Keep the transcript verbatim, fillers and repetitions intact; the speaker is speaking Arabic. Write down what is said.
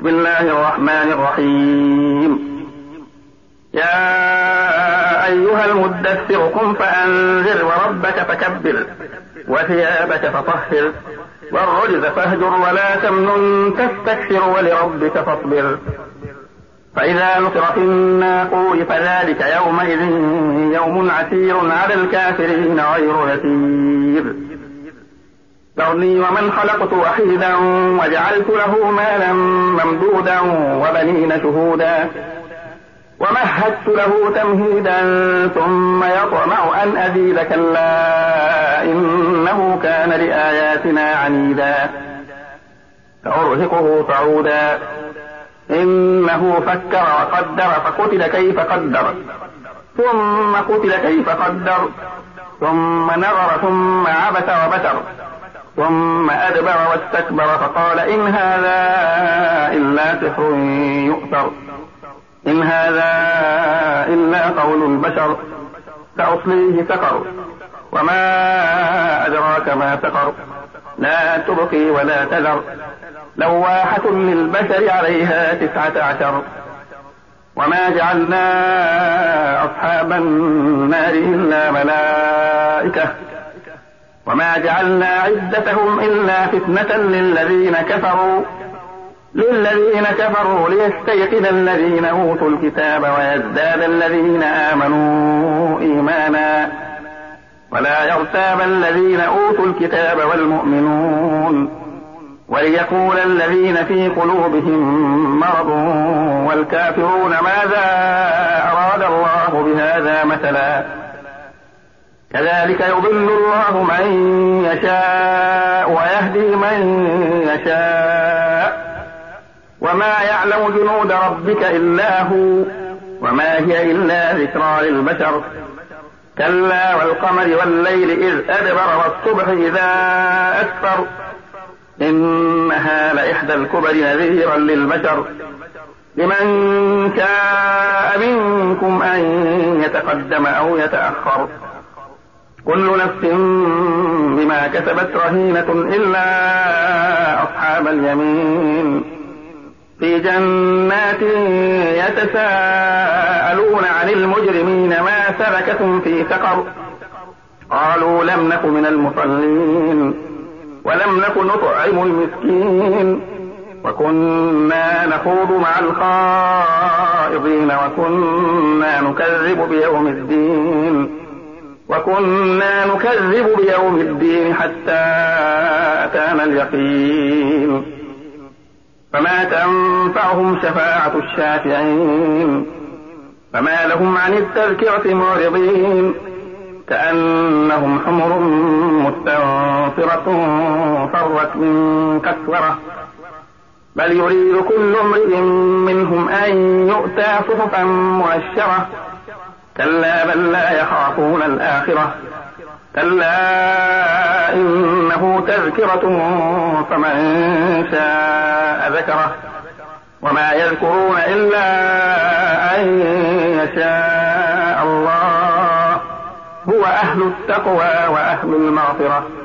بسم الله الرحمن الرحيم. يا أيها المدثر قم فأنذر وربك فكبر وثيابك فطهر والرجز فاهجر ولا تمنن تستكثر ولربك فاصبر. فإذا نقر في الناقور فذلك يومئذ يوم عسير على الكافرين غير يسير. ذرني ومن خلقت وحيدا وجعلت له مالا ممدودا وبنين شهودا ومهدت له تمهيدا ثم يطمع أن أزيد كلا إنه كان لآياتنا عنيدا سأرهقه صعودا إنه فكر وقدر فقتل كيف قدر ثم قتل كيف قدر ثم نظر ثم عبس وبشر ثم أدبر واستكبر فقال إن هذا إلا سحر يؤثر إن هذا إلا قول البشر سأصليه سقر وما أدراك ما سقر لا تبقي ولا تذر لواحة للبشر عليها تسعة عشر. وما جعلنا أصحاب النار إلا ملائكة وما جعلنا عدتهم إلا فتنة للذين كفروا للذين كفروا ليستيقن الذين أوتوا الكتاب ويزداد الذين آمنوا إيمانا ولا يرتاب الذين أوتوا الكتاب والمؤمنون وليقول الذين في قلوبهم مرض والكافرون ماذا أراد الله بهذا مثلا كذلك يضل الله من يشاء ويهدي من يشاء وما يعلم جنود ربك إلا هو وما هي إلا ذكرى للبشر. كلا والقمر والليل إذ أدبر والصبح إذا أسفر إنها لإحدى الكبر نذيرا للبشر لمن شاء منكم أن يتقدم أو يتأخر كل نفس بما كسبت رهينة إلا أصحاب اليمين في جنات يتساءلون عن المجرمين ما سلككم في سقر قالوا لم نك من المصلين ولم نك نطعم المسكين وكنا نخوض مع الخائضين وكنا نكذب بيوم الدين وكنا نكذب بيوم الدين حتى أتانا اليقين فما تنفعهم شفاعة الشافعين فما لهم عن التذكرة معرضين كأنهم حمر مستنفرة فرت من كسورة بل يريد كل امرئ منهم أن يؤتى صحفا منشرة كلا بل لا يخافون الآخرة كلا إنه تذكرة فمن شاء ذكره وما يذكرون إلا أن يشاء الله هو أهل التقوى وأهل المغفرة.